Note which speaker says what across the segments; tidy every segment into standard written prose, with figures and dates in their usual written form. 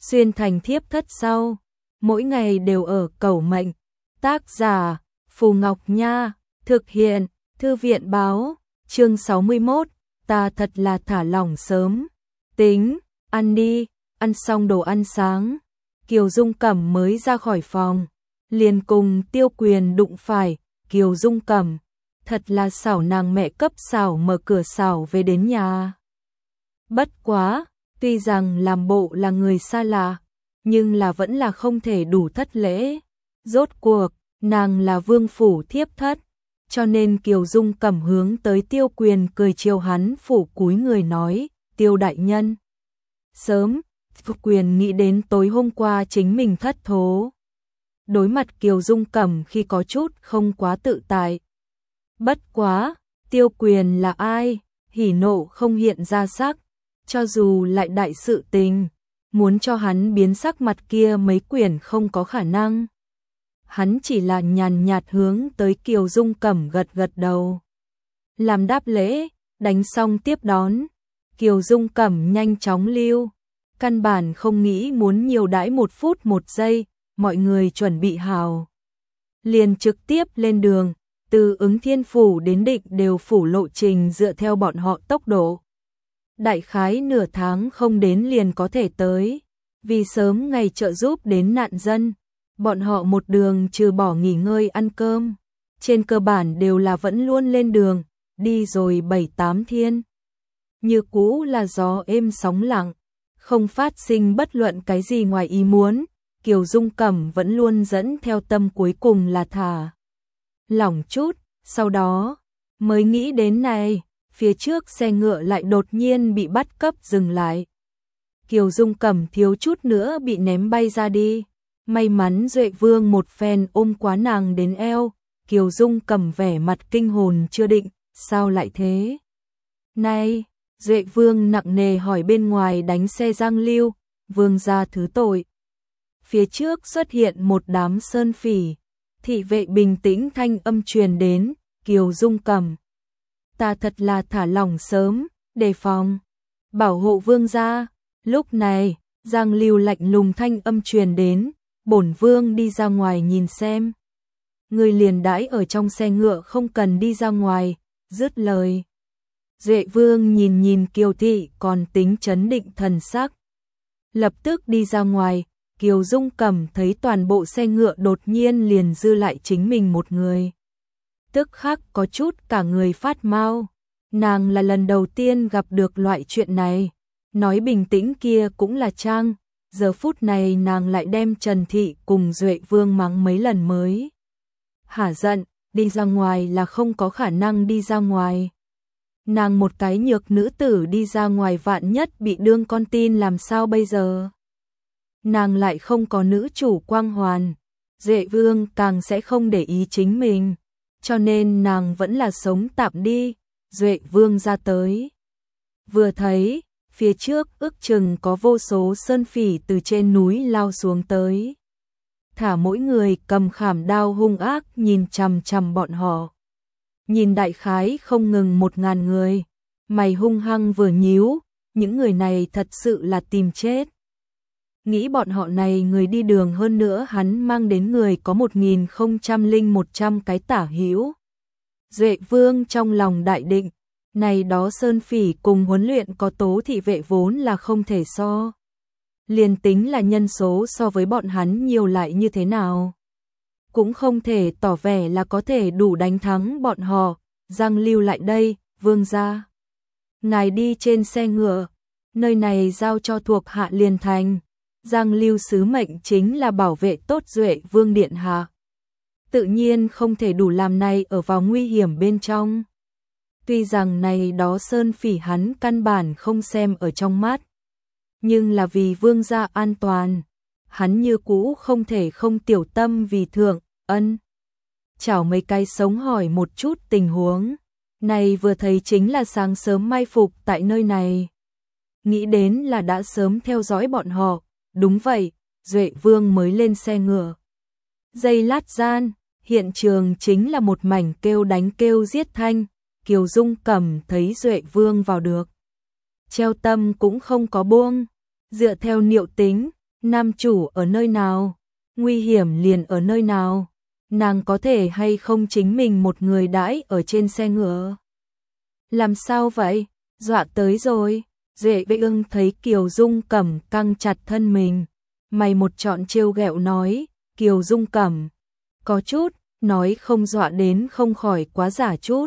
Speaker 1: xuyên thành thiếp thất sau, mỗi ngày đều ở cầu mệnh. Tác giả Phù Ngọc Nha, thực hiện Thư viện báo, chương 61, ta thật là thả lỏng sớm. Tính, ăn đi, ăn xong đồ ăn sáng. Kiều Dung Cẩm mới ra khỏi phòng, liền cùng Tiêu Quyền đụng phải. Kiều Dung Cẩm, thật là xảo, nàng mẹ cấp xảo mở cửa xảo về đến nhà. Bất quá, tuy rằng làm bộ là người xa lạ, nhưng là vẫn là không thể đủ thất lễ. Rốt cuộc, nàng là vương phủ thiếp thất, cho nên Kiều Dung Cẩm hướng tới Tiêu Quyền cười chiều hắn phủ cúi người nói, Tiêu đại nhân. Sớm, Tiêu Quyền nghĩ đến tối hôm qua chính mình thất thố. Đối mặt Kiều Dung Cẩm khi có chút không quá tự tại. Bất quá, Tiêu Quyền là ai, hỉ nộ không hiện ra sắc, cho dù lại đại sự tình, muốn cho hắn biến sắc mặt kia mấy quyển không có khả năng. Hắn chỉ là nhàn nhạt hướng tới Kiều Dung Cẩm gật gật đầu. Làm đáp lễ, đánh xong tiếp đón, Kiều Dung Cẩm nhanh chóng lưu, căn bản không nghĩ muốn nhiều đãi 1 phút 1 giây, mọi người chuẩn bị hào. Liền trực tiếp lên đường, từ Ứng Thiên Phủ đến Định đều phủ lộ trình dựa theo bọn họ tốc độ. Đại khái nửa tháng không đến liền có thể tới, vì sớm ngày trợ giúp đến nạn dân. Bọn họ một đường trừ bỏ nghỉ ngơi ăn cơm, trên cơ bản đều là vẫn luôn lên đường, đi rồi 7-8 thiên. Như cũ là gió êm sóng lặng, không phát sinh bất luận cái gì ngoài ý muốn, Kiều Dung Cẩm vẫn luôn dẫn theo tâm cuối cùng là thả lỏng chút, sau đó mới nghĩ đến này, phía trước xe ngựa lại đột nhiên bị bắt cấp dừng lại. Kiều Dung Cẩm thiếu chút nữa bị ném bay ra đi. May mắn Duệ Vương một phen ôm quá nàng đến eo, Kiều Dung Cẩm vẻ mặt kinh hồn chưa định, sao lại thế? Này, Duệ Vương nặng nề hỏi bên ngoài đánh xe Giang Lưu, vương gia thứ tội. Phía trước xuất hiện một đám sơn phỉ, thị vệ bình tĩnh thanh âm truyền đến, Kiều Dung Cẩm. Ta thật là thả lỏng sớm, đề phòng, bảo hộ vương gia. Lúc này, Giang Lưu lạnh lùng thanh âm truyền đến, bổn vương đi ra ngoài nhìn xem. Người liền đãi ở trong xe ngựa không cần đi ra ngoài, dứt lời. Duệ Vương nhìn nhìn Kiều thị còn tính trấn định thần sắc. Lập tức đi ra ngoài, Kiều Dung Cẩm thấy toàn bộ xe ngựa đột nhiên liền dư lại chính mình một người. Tức khắc có chút cả người phát mau, nàng là lần đầu tiên gặp được loại chuyện này. Nói bình tĩnh kia cũng là trang, giờ phút này nàng lại đem Trần Thị cùng Duệ Vương mắng mấy lần mới hả giận, đi ra ngoài là không có khả năng đi ra ngoài. Nàng một cái nhược nữ tử đi ra ngoài vạn nhất bị đương con tin làm sao bây giờ? Nàng lại không có nữ chủ quang hoàn, Duệ Vương càng sẽ không để ý chính mình, cho nên nàng vẫn là sống tạm đi. Duệ Vương ra tới, vừa thấy phía trước ước chừng có vô số sơn phỉ từ trên núi lao xuống tới. Thả mỗi người cầm khảm đao hung ác nhìn chằm chằm bọn họ. Nhìn đại khái không ngừng 1000 người, mày hung hăng vừa nhíu, những người này thật sự là tìm chết. Nghĩ bọn họ này người đi đường hơn nữa hắn mang đến người có 100100 cái tả hữu. Duệ Vương trong lòng đại định. Này đó sơn phỉ cùng huấn luyện có tố thị vệ vốn là không thể so. Liền tính là nhân số so với bọn hắn nhiều lại như thế nào, cũng không thể tỏ vẻ là có thể đủ đánh thắng bọn họ. Giang Lưu lại đây, vương gia. Ngài đi trên xe ngựa, nơi này giao cho thuộc hạ liền thành. Giang Lưu sứ mệnh chính là bảo vệ tốt Duệ Vương điện hạ. Tự nhiên không thể đủ làm này ở vào nguy hiểm bên trong. Tuy rằng này đó sơn phỉ hắn căn bản không xem ở trong mắt, nhưng là vì vương gia an toàn, hắn như cũ không thể không tiểu tâm vì thượng, ân. Chào mấy cái sống hỏi một chút tình huống, này vừa thấy chính là sáng sớm mai phục tại nơi này. Nghĩ đến là đã sớm theo dõi bọn họ, đúng vậy, Duệ Vương mới lên xe ngựa. Giây lát gian, hiện trường chính là một mảnh kêu đánh kêu giết thanh. Kiều Dung Cẩm thấy Duệ Vương vào được, treo tâm cũng không có buông, dựa theo niệu tính, Nam chủ ở nơi nào? Nguy hiểm liền ở nơi nào? Nàng có thể hay không chính mình một người đãi ở trên xe ngựa? Làm sao vậy? Dọa tới rồi. Duệ Ưng thấy Kiều Dung Cẩm căng chặt thân mình, mày một trọn trêu ghẹo nói, Kiều Dung Cẩm, có chút, nói không dọa đến không khỏi quá giả chút.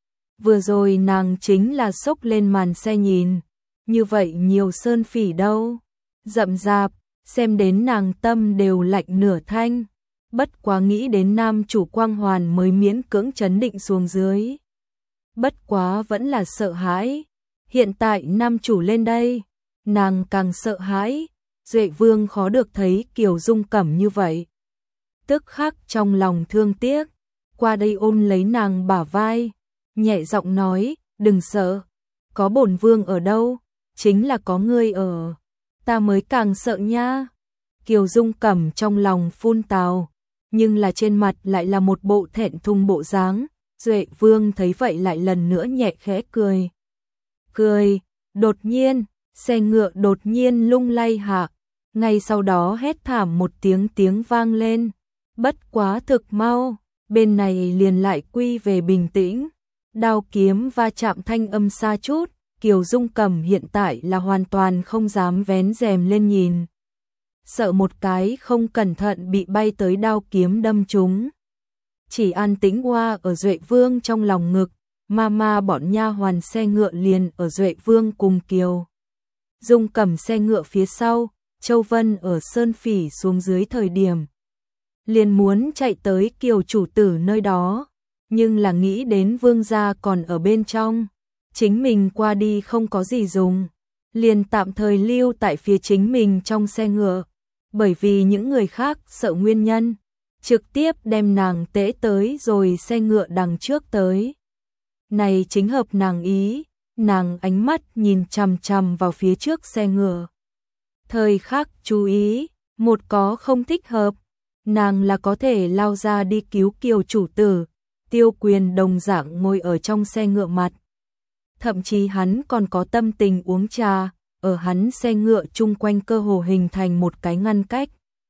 Speaker 1: Vừa rồi nàng chính là xốc lên màn xe nhìn, như vậy nhiều sơn phỉ đâu, rậm rạp, xem đến nàng tâm đều lạnh nửa thanh, bất quá nghĩ đến nam chủ quang hoàn mới miễn cưỡng trấn định xuống dưới. Bất quá vẫn là sợ hãi, hiện tại nam chủ lên đây, nàng càng sợ hãi, Duệ Vương khó được thấy Kiều Dung Cẩm như vậy. Tức khắc trong lòng thương tiếc, qua đây ôm lấy nàng bả vai, nhẹ giọng nói, đừng sợ, có bổn vương ở đâu, chính là có ngươi ở, ta mới càng sợ nha. Kiều Dung Cẩm trong lòng phun tào, nhưng là trên mặt lại là một bộ thẹn thùng bộ dáng. Duệ Vương thấy vậy lại lần nữa nhẹ khẽ cười. Cười, đột nhiên, xe ngựa đột nhiên lung lay hạ, ngay sau đó hét thảm một tiếng vang lên. Bất quá thực mau, bên này liền lại quy về bình tĩnh. Đao kiếm va chạm thanh âm xa chút, Kiều Dung Cẩm hiện tại là hoàn toàn không dám vén rèm lên nhìn. Sợ một cái không cẩn thận bị bay tới đao kiếm đâm trúng. Chỉ an tĩnh qua ở Duệ Vương trong lòng ngực, ma bọn nha hoàn xe ngựa liền ở Duệ Vương cùng Kiều Dung Cẩm xe ngựa phía sau, Châu Vân ở Sơn Phỉ xuống dưới thời điểm. Liền muốn chạy tới Kiều chủ tử nơi đó, nhưng là nghĩ đến vương gia còn ở bên trong, chính mình qua đi không có gì dùng, liền tạm thời lưu tại phía chính mình trong xe ngựa, bởi vì những người khác sợ nguyên nhân, trực tiếp đem nàng tễ tới rồi xe ngựa đằng trước tới. Này chính hợp nàng ý, nàng ánh mắt nhìn chằm chằm vào phía trước xe ngựa. Thời khắc chú ý, một có không thích hợp, nàng là có thể lao ra đi cứu Kiều chủ tử. Tiêu Quyền đồng dạng ngồi ở trong xe ngựa mặt. Thậm chí hắn còn có tâm tình uống trà, ở hắn xe ngựa chung quanh cơ hồ hình thành một cái ngăn cách.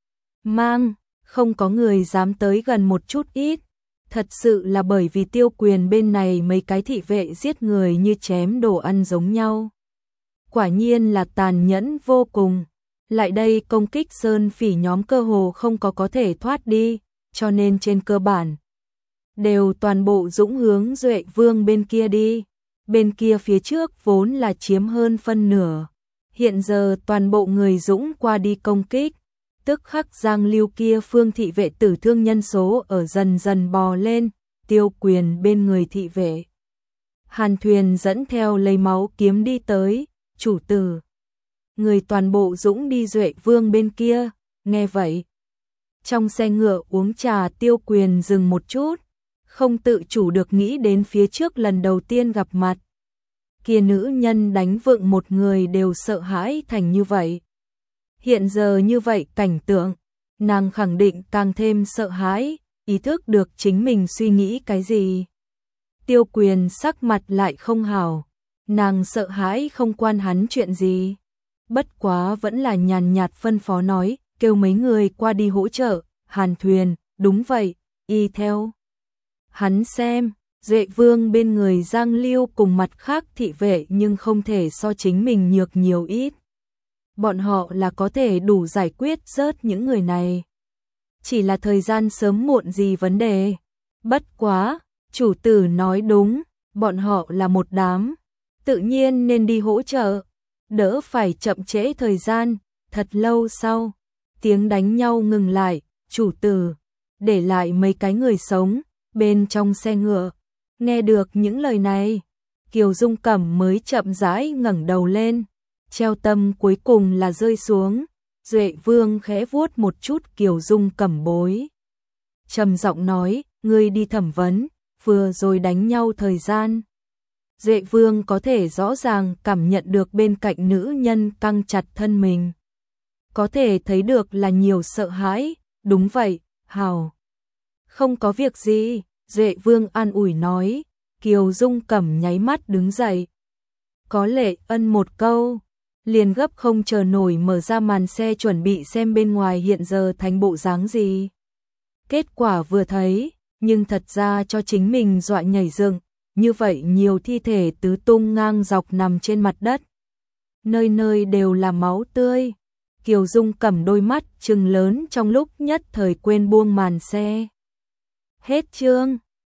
Speaker 1: Mang, không có người dám tới gần một chút ít. Thật sự là bởi vì Tiêu Quyền bên này mấy cái thị vệ giết người như chém đồ ăn giống nhau. Quả nhiên là tàn nhẫn vô cùng. Lại đây công kích Sơn Phỉ nhóm cơ hồ không có thể thoát đi, cho nên trên cơ bản đều toàn bộ dũng hướng Duệ Vương bên kia đi. Bên kia phía trước vốn là chiếm hơn phân nửa. Hiện giờ toàn bộ người dũng qua đi công kích. Tức khắc Giang Lưu kia phương thị vệ tử thương nhân số ở dần dần bò lên. Tiêu Quyền bên người thị vệ Hàn Thuyền dẫn theo lấy máu kiếm đi tới. Chủ tử, người toàn bộ dũng đi Duệ Vương bên kia. Nghe vậy, trong xe ngựa uống trà Tiêu Quyền dừng một chút, không tự chủ được nghĩ đến phía trước lần đầu tiên gặp mặt. Kia nữ nhân đánh vượng một người đều sợ hãi thành như vậy. Hiện giờ như vậy cảnh tượng, nàng khẳng định càng thêm sợ hãi, ý thức được chính mình suy nghĩ cái gì. Tiêu Quyền sắc mặt lại không hảo, nàng sợ hãi không quan hắn chuyện gì. Bất quá vẫn là nhàn nhạt phân phó nói, kêu mấy người qua đi hỗ trợ. Hàn Thuyền, đúng vậy, y theo hắn xem. Duệ Vương bên người Giang Liêu cùng mặt khác thị vệ nhưng không thể so chính mình nhược nhiều ít. Bọn họ là có thể đủ giải quyết rớt những người này. Chỉ là thời gian sớm muộn gì vấn đề. Bất quá, chủ tử nói đúng, bọn họ là một đám, tự nhiên nên đi hỗ trợ, đỡ phải chậm trễ thời gian. Thật lâu sau, tiếng đánh nhau ngừng lại, chủ tử để lại mấy cái người sống bên trong xe ngựa. Nghe được những lời này, Kiều Dung Cẩm mới chậm rãi ngẩng đầu lên, treo tâm cuối cùng là rơi xuống. Duệ Vương khẽ vuốt một chút Kiều Dung Cẩm bối, trầm giọng nói, ngươi đi thẩm vấn, vừa rồi đánh nhau thời gian. Duệ Vương có thể rõ ràng cảm nhận được bên cạnh nữ nhân căng chặt thân mình, có thể thấy được là nhiều sợ hãi. Đúng vậy, hào, không có việc gì. Duệ Vương an ủi nói. Kiều Dung Cẩm nháy mắt đứng dậy. Có Lệ Ân một câu, liền gấp không chờ nổi mở ra màn xe chuẩn bị xem bên ngoài hiện giờ thành bộ dáng gì. Kết quả vừa thấy, nhưng thật ra cho chính mình dọa nhảy dựng, như vậy nhiều thi thể tứ tung ngang dọc nằm trên mặt đất. Nơi nơi đều là máu tươi. Kiều Dung cầm đôi mắt trừng lớn trong lúc nhất thời quên buông màn xe. Hết chương.